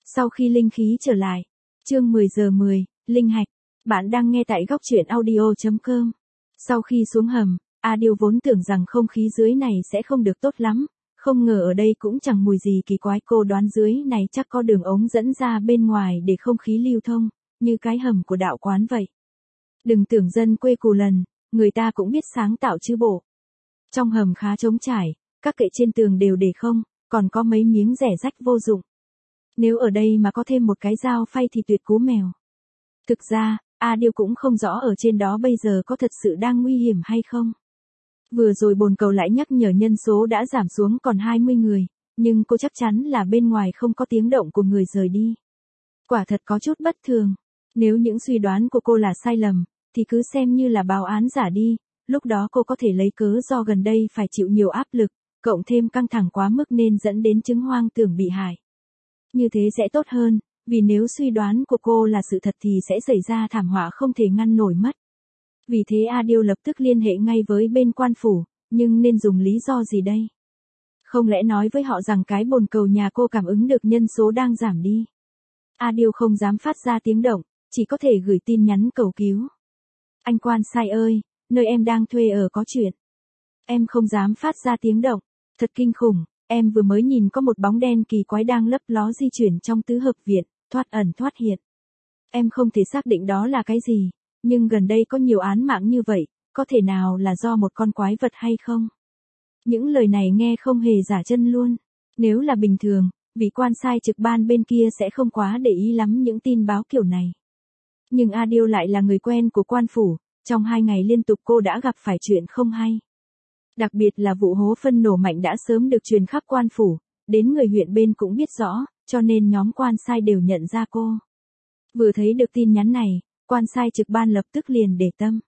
Sau khi linh khí trở lại. Chương 10 giờ 10, linh hạch. Bạn đang nghe tại góc truyện audio.com. Sau khi xuống hầm, Adil vốn tưởng rằng không khí dưới này sẽ không được tốt lắm, không ngờ ở đây cũng chẳng mùi gì kỳ quái. Cô đoán dưới này chắc có đường ống dẫn ra bên ngoài để không khí lưu thông, như cái hầm của đạo quán vậy. Đừng tưởng dân quê cù lần, người ta cũng biết sáng tạo chứ bộ. Trong hầm khá trống trải, các kệ trên tường đều để không, còn có mấy miếng rẻ rách vô dụng. Nếu ở đây mà có thêm một cái dao phay thì tuyệt cú mèo. Thực ra, Adil cũng không rõ ở trên đó bây giờ có thật sự đang nguy hiểm hay không. Vừa rồi bồn cầu lại nhắc nhở nhân số đã giảm xuống còn 20 người, nhưng cô chắc chắn là bên ngoài không có tiếng động của người rời đi. Quả thật có chút bất thường. Nếu những suy đoán của cô là sai lầm, thì cứ xem như là báo án giả đi, lúc đó cô có thể lấy cớ do gần đây phải chịu nhiều áp lực, cộng thêm căng thẳng quá mức nên dẫn đến chứng hoang tưởng bị hại. Như thế sẽ tốt hơn, vì nếu suy đoán của cô là sự thật thì sẽ xảy ra thảm họa không thể ngăn nổi mất. Vì thế Adil lập tức liên hệ ngay với bên quan phủ, nhưng nên dùng lý do gì đây? Không lẽ nói với họ rằng cái bồn cầu nhà cô cảm ứng được nhân số đang giảm đi? Adil không dám phát ra tiếng động, chỉ có thể gửi tin nhắn cầu cứu. Anh quan sai ơi, nơi em đang thuê ở có chuyện. Em không dám phát ra tiếng động, thật kinh khủng, em vừa mới nhìn có một bóng đen kỳ quái đang lấp ló di chuyển trong tứ hợp viện, thoát ẩn thoát hiện. Em không thể xác định đó là cái gì, nhưng gần đây có nhiều án mạng như vậy, có thể nào là do một con quái vật hay không? Những lời này nghe không hề giả chân luôn. Nếu là bình thường, vị quan sai trực ban bên kia sẽ không quá để ý lắm những tin báo kiểu này. Nhưng Adil lại là người quen của quan phủ, trong 2 ngày liên tục cô đã gặp phải chuyện không hay. Đặc biệt là vụ hố phân nổ mạnh đã sớm được truyền khắp quan phủ, đến người huyện bên cũng biết rõ, cho nên nhóm quan sai đều nhận ra cô. Vừa thấy được tin nhắn này, quan sai trực ban lập tức liền để tâm.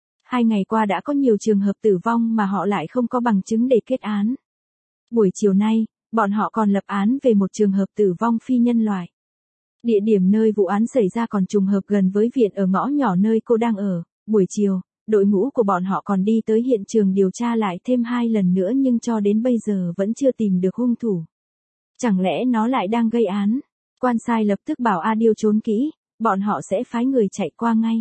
2 ngày qua đã có nhiều trường hợp tử vong mà họ lại không có bằng chứng để kết án. Buổi chiều nay, bọn họ còn lập án về một trường hợp tử vong phi nhân loại. Địa điểm nơi vụ án xảy ra còn trùng hợp gần với viện ở ngõ nhỏ nơi cô đang ở. Buổi chiều, đội ngũ của bọn họ còn đi tới hiện trường điều tra lại thêm 2 lần nữa nhưng cho đến bây giờ vẫn chưa tìm được hung thủ. Chẳng lẽ nó lại đang gây án? Quan sai lập tức bảo Adil trốn kỹ, bọn họ sẽ phái người chạy qua ngay.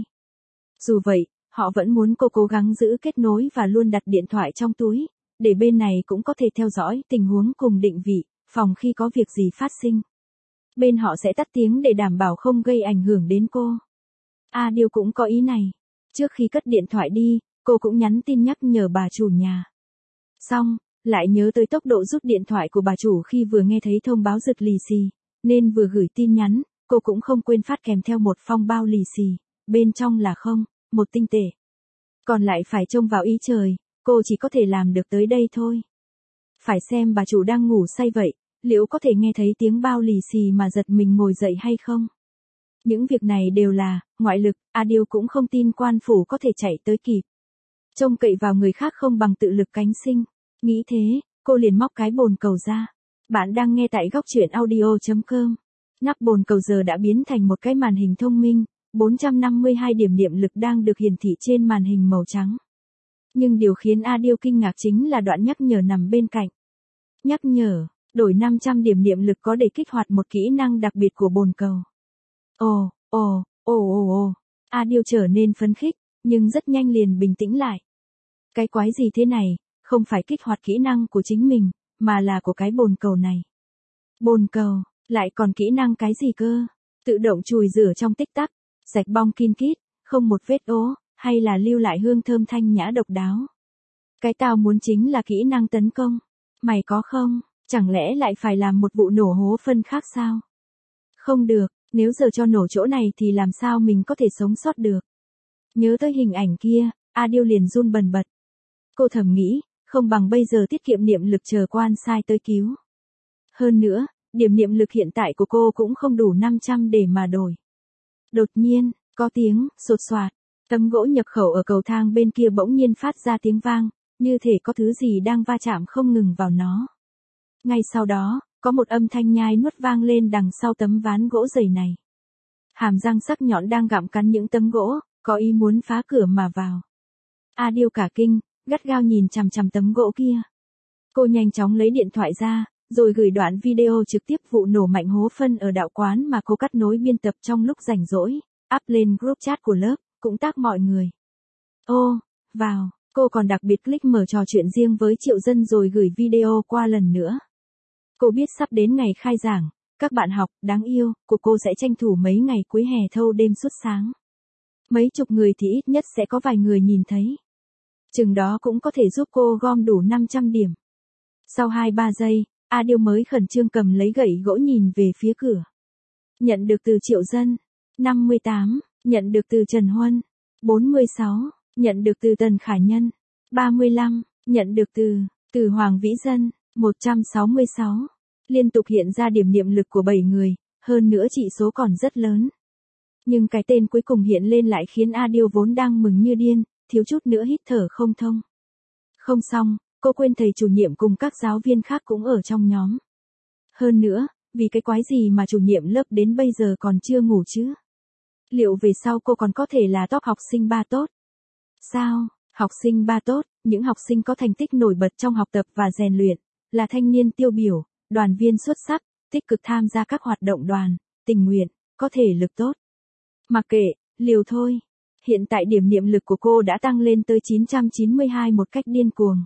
Dù vậy, họ vẫn muốn cô cố gắng giữ kết nối và luôn đặt điện thoại trong túi, để bên này cũng có thể theo dõi tình huống cùng định vị, phòng khi có việc gì phát sinh. Bên họ sẽ tắt tiếng để đảm bảo không gây ảnh hưởng đến cô. Adil cũng có ý này. Trước khi cất điện thoại đi, cô cũng nhắn tin nhắc nhở bà chủ nhà. Xong, lại nhớ tới tốc độ rút điện thoại của bà chủ khi vừa nghe thấy thông báo giật lì xì, nên vừa gửi tin nhắn, cô cũng không quên phát kèm theo một phong bao lì xì, bên trong là 1 tinh tệ. Còn lại phải trông vào ý trời, cô chỉ có thể làm được tới đây thôi. Phải xem bà chủ đang ngủ say vậy, liệu có thể nghe thấy tiếng bao lì xì mà giật mình ngồi dậy hay không? Những việc này đều là ngoại lực, Adil cũng không tin quan phủ có thể chạy tới kịp. Trông cậy vào người khác không bằng tự lực cánh sinh. Nghĩ thế, cô liền móc cái bồn cầu ra. Bạn đang nghe tại góc truyện audio.com. Nắp bồn cầu giờ đã biến thành một cái màn hình thông minh, 452 điểm niệm lực đang được hiển thị trên màn hình màu trắng. Nhưng điều khiến Adil kinh ngạc chính là đoạn nhắc nhở nằm bên cạnh. Nhắc nhở, đổi 500 điểm niệm lực có để kích hoạt một kỹ năng đặc biệt của bồn cầu. Adil trở nên phấn khích, nhưng rất nhanh liền bình tĩnh lại. Cái quái gì thế này, không phải kích hoạt kỹ năng của chính mình, mà là của cái bồn cầu này. Bồn cầu, lại còn kỹ năng cái gì cơ? Tự động chùi rửa trong tích tắc, sạch bong kin kít, không một vết ố, hay là lưu lại hương thơm thanh nhã độc đáo. Cái tao muốn chính là kỹ năng tấn công. Mày có không? Chẳng lẽ lại phải làm một vụ nổ hố phân khác sao? Không được, nếu giờ cho nổ chỗ này thì làm sao mình có thể sống sót được? Nhớ tới hình ảnh kia, Adil liền run bần bật. Cô thầm nghĩ, không bằng bây giờ tiết kiệm niệm lực chờ quan sai tới cứu. Hơn nữa, điểm niệm lực hiện tại của cô cũng không đủ 500 để mà đổi. Đột nhiên, có tiếng sột soạt, tấm gỗ nhập khẩu ở cầu thang bên kia bỗng nhiên phát ra tiếng vang, như thể có thứ gì đang va chạm không ngừng vào nó. Ngay sau đó, có một âm thanh nhai nuốt vang lên đằng sau tấm ván gỗ dày này. Hàm răng sắc nhọn đang gặm cắn những tấm gỗ, có ý muốn phá cửa mà vào. Adil cả kinh, gắt gao nhìn chằm chằm tấm gỗ kia. Cô nhanh chóng lấy điện thoại ra, rồi gửi đoạn video trực tiếp vụ nổ mạnh hố phân ở đạo quán mà cô cắt nối biên tập trong lúc rảnh rỗi, up lên group chat của lớp, cũng tag mọi người. Ô, vào, cô còn đặc biệt click mở trò chuyện riêng với Triệu Dân rồi gửi video qua lần nữa. Cô biết sắp đến ngày khai giảng, các bạn học đáng yêu của cô sẽ tranh thủ mấy ngày cuối hè thâu đêm suốt sáng. Mấy chục người thì ít nhất sẽ có vài người nhìn thấy. Chừng đó cũng có thể giúp cô gom đủ 500 điểm. Sau 2-3 giây, A Điêu mới khẩn trương cầm lấy gậy gỗ nhìn về phía cửa. Nhận được từ Triệu Dân. 58, nhận được từ Trần Huân. 46, nhận được từ Tần Khải Nhân. 35, nhận được từ Hoàng Vĩ Dân. 166. Liên tục hiện ra điểm niệm lực của 7 người, hơn nữa chỉ số còn rất lớn. Nhưng cái tên cuối cùng hiện lên lại khiến A Điêu vốn đang mừng như điên, thiếu chút nữa hít thở không thông. Không xong, cô quên thầy chủ nhiệm cùng các giáo viên khác cũng ở trong nhóm. Hơn nữa, vì cái quái gì mà chủ nhiệm lớp đến bây giờ còn chưa ngủ chứ? Liệu về sau cô còn có thể là top học sinh 3 tốt? Sao, học sinh 3 tốt, những học sinh có thành tích nổi bật trong học tập và rèn luyện, là thanh niên tiêu biểu, đoàn viên xuất sắc, tích cực tham gia các hoạt động đoàn, tình nguyện, có thể lực tốt. Mặc kệ, liều thôi. Hiện tại điểm niệm lực của cô đã tăng lên tới 992 một cách điên cuồng.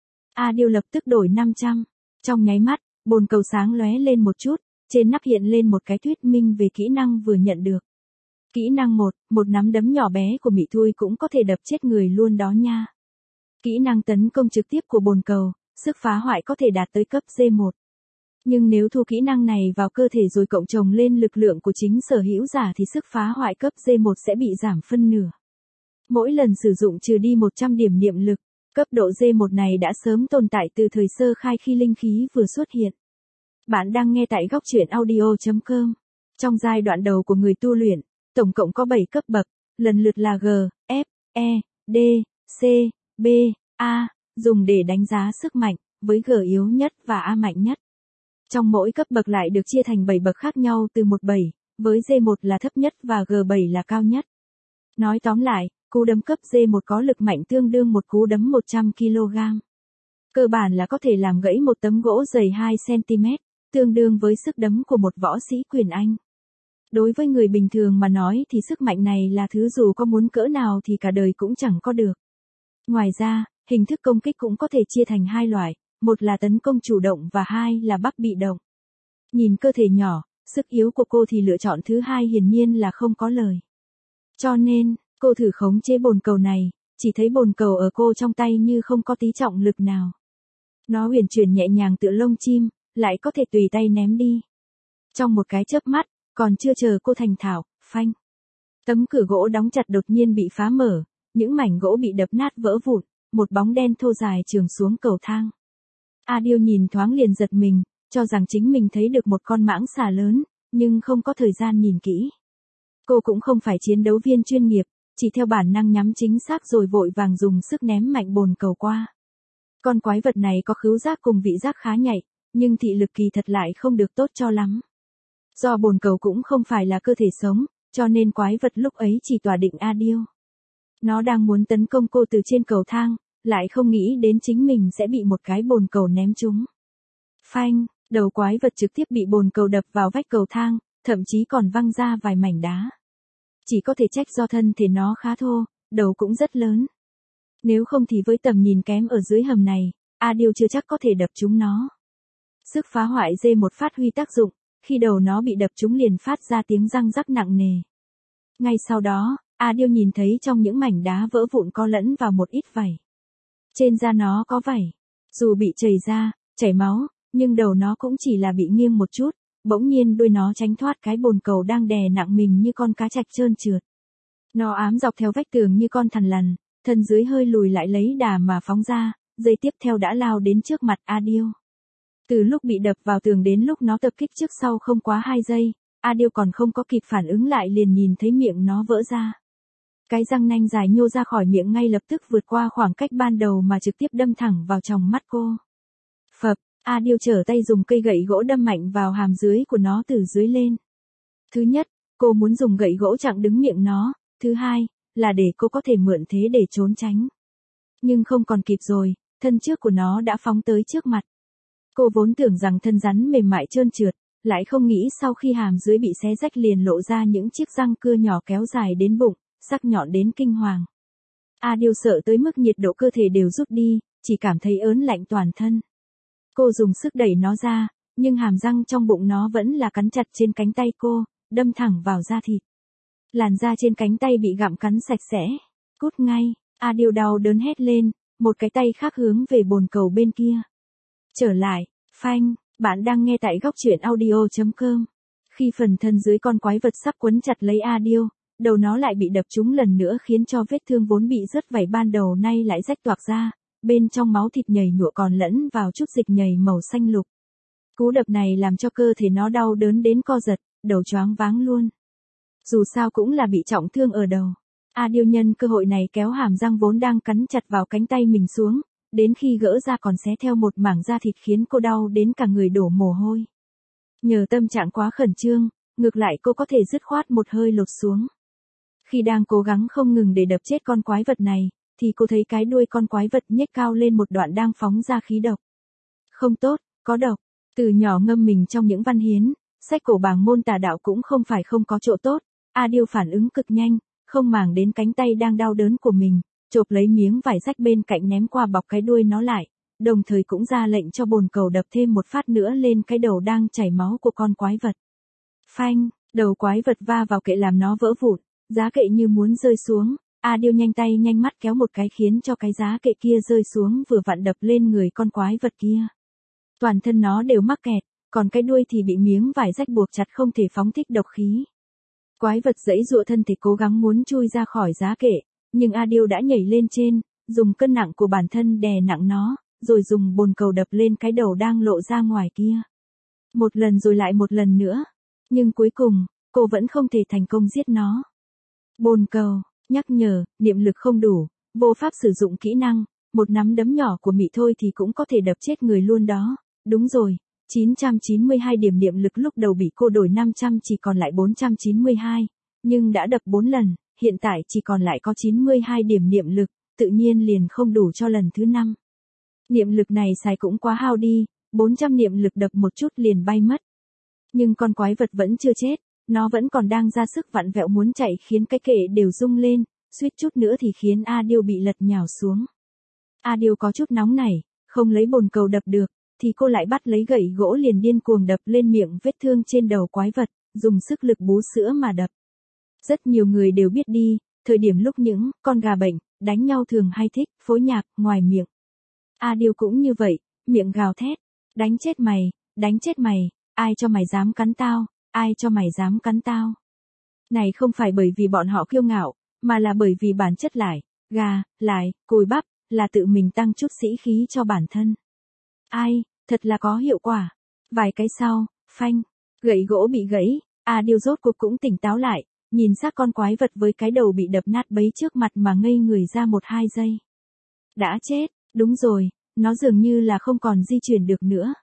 A Điêu lập tức đổi 500. Trong nháy mắt, bồn cầu sáng lóe lên một chút, trên nắp hiện lên một cái thuyết minh về kỹ năng vừa nhận được. Kỹ năng 1, một nắm đấm nhỏ bé của Mị Thui cũng có thể đập chết người luôn đó nha. Kỹ năng tấn công trực tiếp của bồn cầu, sức phá hoại có thể đạt tới cấp D1. Nhưng nếu thu kỹ năng này vào cơ thể rồi cộng chồng lên lực lượng của chính sở hữu giả thì sức phá hoại cấp D1 sẽ bị giảm phân nửa. Mỗi lần sử dụng trừ đi 100 điểm niệm lực, cấp độ D1 này đã sớm tồn tại từ thời sơ khai khi linh khí vừa xuất hiện. Bạn đang nghe tại góc truyện audio.com. Trong giai đoạn đầu của người tu luyện, tổng cộng có 7 cấp bậc, lần lượt là G, F, E, D, C, B, A, dùng để đánh giá sức mạnh, với G yếu nhất và A mạnh nhất. Trong mỗi cấp bậc lại được chia thành 7 bậc khác nhau từ 1-7, với D1 là thấp nhất và G7 là cao nhất. Nói tóm lại, cú đấm cấp D1 có lực mạnh tương đương một cú đấm 100 kg. Cơ bản là có thể làm gãy một tấm gỗ dày 2 cm, tương đương với sức đấm của một võ sĩ quyền Anh. Đối với người bình thường mà nói thì sức mạnh này là thứ dù có muốn cỡ nào thì cả đời cũng chẳng có được. Ngoài ra, hình thức công kích cũng có thể chia thành 2 loại, một là tấn công chủ động và 2 là bắt bị động. Nhìn cơ thể nhỏ, sức yếu của cô thì lựa chọn thứ 2 hiển nhiên là không có lời. Cho nên, cô thử khống chế bồn cầu này, chỉ thấy bồn cầu ở cô trong tay như không có tí trọng lực nào. Nó huyền chuyển nhẹ nhàng tựa lông chim, lại có thể tùy tay ném đi. Trong một cái chớp mắt, còn chưa chờ cô thành thạo, phanh. Tấm cửa gỗ đóng chặt đột nhiên bị phá mở, những mảnh gỗ bị đập nát vỡ vụn, một bóng đen thô dài chườm xuống cầu thang. A Điêu nhìn thoáng liền giật mình, cho rằng chính mình thấy được một con mãng xà lớn, nhưng không có thời gian nhìn kỹ. Cô cũng không phải chiến đấu viên chuyên nghiệp, chỉ theo bản năng nhắm chính xác rồi vội vàng dùng sức ném mạnh bồn cầu qua. Con quái vật này có khứu giác cùng vị giác khá nhạy, nhưng thị lực kỳ thật lại không được tốt cho lắm. Do bồn cầu cũng không phải là cơ thể sống, cho nên quái vật lúc ấy chỉ tỏa định A Điêu. Nó đang muốn tấn công cô từ trên cầu thang, lại không nghĩ đến chính mình sẽ bị một cái bồn cầu ném trúng. Phanh, đầu quái vật trực tiếp bị bồn cầu đập vào vách cầu thang, thậm chí còn văng ra vài mảnh đá. Chỉ có thể trách do thân thể nó khá thô, đầu cũng rất lớn. Nếu không thì với tầm nhìn kém ở dưới hầm này, A Điêu chưa chắc có thể đập trúng nó. Sức phá hoại D1 phát huy tác dụng, khi đầu nó bị đập trúng liền phát ra tiếng răng rắc nặng nề. Ngay sau đó, A Điêu nhìn thấy trong những mảnh đá vỡ vụn có lẫn vào một ít vảy. Trên da nó có vảy. Dù bị chảy ra, chảy máu, nhưng đầu nó cũng chỉ là bị nghiêng một chút, bỗng nhiên đuôi nó tránh thoát cái bồn cầu đang đè nặng mình như con cá trạch trơn trượt. Nó ám dọc theo vách tường như con thằn lằn, thân dưới hơi lùi lại lấy đà mà phóng ra, giây tiếp theo đã lao đến trước mặt A Điêu. Từ lúc bị đập vào tường đến lúc nó tập kích trước sau không quá 2 giây, A Điêu còn không có kịp phản ứng lại liền nhìn thấy miệng nó vỡ ra. Cái răng nanh dài nhô ra khỏi miệng ngay lập tức vượt qua khoảng cách ban đầu mà trực tiếp đâm thẳng vào tròng mắt cô. Phập, A Điêu trở tay dùng cây gậy gỗ đâm mạnh vào hàm dưới của nó từ dưới lên. Thứ nhất, cô muốn dùng gậy gỗ chặn đứng miệng nó, thứ hai, là để cô có thể mượn thế để trốn tránh. Nhưng không còn kịp rồi, thân trước của nó đã phóng tới trước mặt. Cô vốn tưởng rằng thân rắn mềm mại trơn trượt, lại không nghĩ sau khi hàm dưới bị xé rách liền lộ ra những chiếc răng cưa nhỏ kéo dài đến bụng, sắc nhọn đến kinh hoàng. Adele sợ tới mức nhiệt độ cơ thể đều rút đi, chỉ cảm thấy ớn lạnh toàn thân. Cô dùng sức đẩy nó ra, nhưng hàm răng trong bụng nó vẫn là cắn chặt trên cánh tay cô, đâm thẳng vào da thịt. Làn da trên cánh tay bị gặm cắn sạch sẽ. Cút ngay, Adele đau đớn hét lên, một cái tay khác hướng về bồn cầu bên kia. Trở lại, phanh, bạn đang nghe tại góc truyện audio.com. Khi phần thân dưới con quái vật sắp quấn chặt lấy Adele, đầu nó lại bị đập trúng lần nữa khiến cho vết thương vốn bị rớt vảy ban đầu nay lại rách toạc ra, bên trong máu thịt nhầy nhụa còn lẫn vào chút dịch nhầy màu xanh lục. Cú đập này làm cho cơ thể nó đau đớn đến co giật, đầu choáng váng luôn. Dù sao cũng là bị trọng thương ở đầu. Adele nhân cơ hội này kéo hàm răng vốn đang cắn chặt vào cánh tay mình xuống, đến khi gỡ ra còn xé theo một mảng da thịt khiến cô đau đến cả người đổ mồ hôi. Nhờ tâm trạng quá khẩn trương, ngược lại cô có thể dứt khoát một hơi lột xuống. Khi đang cố gắng không ngừng để đập chết con quái vật này, thì cô thấy cái đuôi con quái vật nhếch cao lên một đoạn đang phóng ra khí độc. Không tốt, có độc. Từ nhỏ ngâm mình trong những văn hiến, sách cổ bảng môn tà đạo cũng không phải không có chỗ tốt. Adele phản ứng cực nhanh, không màng đến cánh tay đang đau đớn của mình, chộp lấy miếng vải rách bên cạnh ném qua bọc cái đuôi nó lại, đồng thời cũng ra lệnh cho bồn cầu đập thêm một phát nữa lên cái đầu đang chảy máu của con quái vật. Phanh, đầu quái vật va vào kệ làm nó vỡ vụn, giá kệ như muốn rơi xuống. Adele nhanh tay nhanh mắt kéo một cái khiến cho cái giá kệ kia rơi xuống vừa vặn đập lên người con quái vật kia. Toàn thân nó đều mắc kẹt, còn cái đuôi thì bị miếng vải rách buộc chặt không thể phóng thích độc khí. Quái vật giãy giụa thân thể cố gắng muốn chui ra khỏi giá kệ, nhưng Adele đã nhảy lên trên, dùng cân nặng của bản thân đè nặng nó, rồi dùng bồn cầu đập lên cái đầu đang lộ ra ngoài kia. Một lần rồi lại một lần nữa, nhưng cuối cùng, cô vẫn không thể thành công giết nó. Bồn cầu, nhắc nhở, niệm lực không đủ, vô pháp sử dụng kỹ năng, một nắm đấm nhỏ của mị thôi thì cũng có thể đập chết người luôn đó. Đúng rồi, 992 điểm niệm lực lúc đầu bị cô đổi 500 chỉ còn lại 492, nhưng đã đập 4 lần, hiện tại chỉ còn lại có 92 điểm niệm lực, tự nhiên liền không đủ cho lần thứ 5. Niệm lực này xài cũng quá hao đi, 400 niệm lực đập một chút liền bay mất. Nhưng con quái vật vẫn chưa chết, nó vẫn còn đang ra sức vặn vẹo muốn chạy khiến cái kệ đều rung lên, suýt chút nữa thì khiến Adele bị lật nhào xuống. Adele có chút nóng nảy, không lấy bồn cầu đập được, thì cô lại bắt lấy gậy gỗ liền điên cuồng đập lên miệng vết thương trên đầu quái vật, dùng sức lực bú sữa mà đập. Rất nhiều người đều biết đi, thời điểm lúc những con gà bệnh, đánh nhau thường hay thích phối nhạc ngoài miệng. Adele cũng như vậy, miệng gào thét, đánh chết mày, ai cho mày dám cắn tao, ai cho mày dám cắn tao. Này không phải bởi vì bọn họ kiêu ngạo, mà là bởi vì bản chất lại, cùi bắp, là tự mình tăng chút sĩ khí cho bản thân. Ai, thật là có hiệu quả. Vài cái sau, phanh, gậy gỗ bị gãy, Adele rốt cuộc cũng tỉnh táo lại, nhìn xác con quái vật với cái đầu bị đập nát bấy trước mặt mà ngây người ra 1-2 giây. Đã chết, đúng rồi, nó dường như là không còn di chuyển được nữa.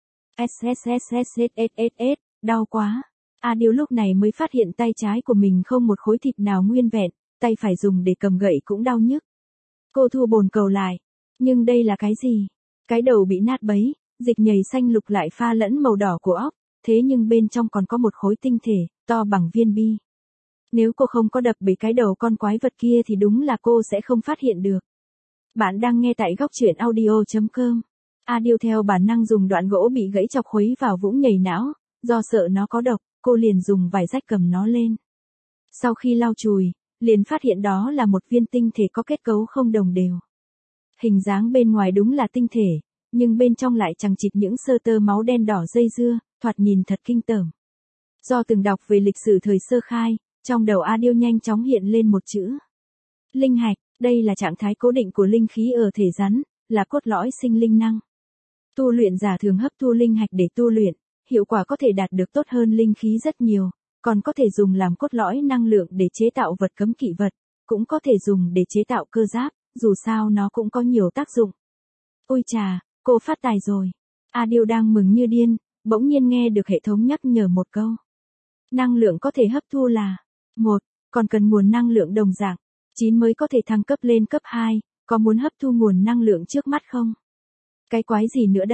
SSSSSSSS, đau quá. Adele lúc này mới phát hiện tay trái của mình không một khối thịt nào nguyên vẹn, tay phải dùng để cầm gậy cũng đau nhức. Cô thu bồn cầu lại. Nhưng đây là cái gì? Cái đầu bị nát bấy, dịch nhầy xanh lục lại pha lẫn màu đỏ của óc, thế nhưng bên trong còn có một khối tinh thể, to bằng viên bi. Nếu cô không có đập bể cái đầu con quái vật kia thì đúng là cô sẽ không phát hiện được. Bạn đang nghe tại góc truyện audio.com. Adele theo bản năng dùng đoạn gỗ bị gãy chọc khuấy vào vũng nhầy não, do sợ nó có độc, cô liền dùng vải rách cầm nó lên. Sau khi lau chùi, liền phát hiện đó là một viên tinh thể có kết cấu không đồng đều. Hình dáng bên ngoài đúng là tinh thể, nhưng bên trong lại chằng chịt những sơ tơ máu đen đỏ dây dưa, thoạt nhìn thật kinh tởm. Do từng đọc về lịch sử thời sơ khai, trong đầu Adele nhanh chóng hiện lên một chữ. Linh hạch, đây là trạng thái cố định của linh khí ở thể rắn, là cốt lõi sinh linh năng. Tu luyện giả thường hấp thu linh hạch để tu luyện, hiệu quả có thể đạt được tốt hơn linh khí rất nhiều, còn có thể dùng làm cốt lõi năng lượng để chế tạo vật cấm kỵ vật, cũng có thể dùng để chế tạo cơ giáp, dù sao nó cũng có nhiều tác dụng. Ôi chà, cô phát tài rồi. Adele đang mừng như điên, bỗng nhiên nghe được hệ thống nhắc nhở một câu. Năng lượng có thể hấp thu là 1, còn cần nguồn năng lượng đồng dạng, 9 mới có thể thăng cấp lên cấp 2, có muốn hấp thu nguồn năng lượng trước mắt không? Cái quái gì nữa đây,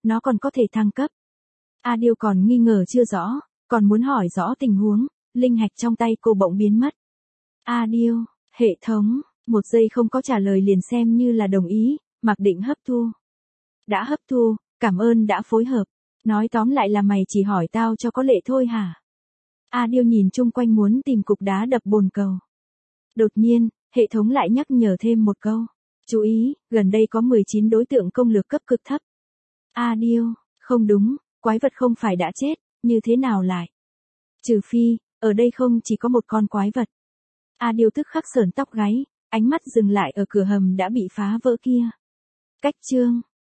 nó còn có thể thăng cấp. Adil còn nghi ngờ chưa rõ, còn muốn hỏi rõ tình huống, linh hạch trong tay cô bỗng biến mất. Adil, hệ thống, một giây không có trả lời liền xem như là đồng ý, mặc định hấp thu. Đã hấp thu, cảm ơn đã phối hợp. Nói tóm lại là mày chỉ hỏi tao cho có lệ thôi hả? Adil nhìn chung quanh muốn tìm cục đá đập bồn cầu. Đột nhiên, hệ thống lại nhắc nhở thêm một câu. Chú ý, gần đây có 19 đối tượng công lược cấp cực thấp. Adil, không đúng, quái vật không phải đã chết, như thế nào lại? Trừ phi, ở đây không chỉ có một con quái vật. Adil tức khắc sởn tóc gáy, ánh mắt dừng lại ở cửa hầm đã bị phá vỡ kia. Cách chương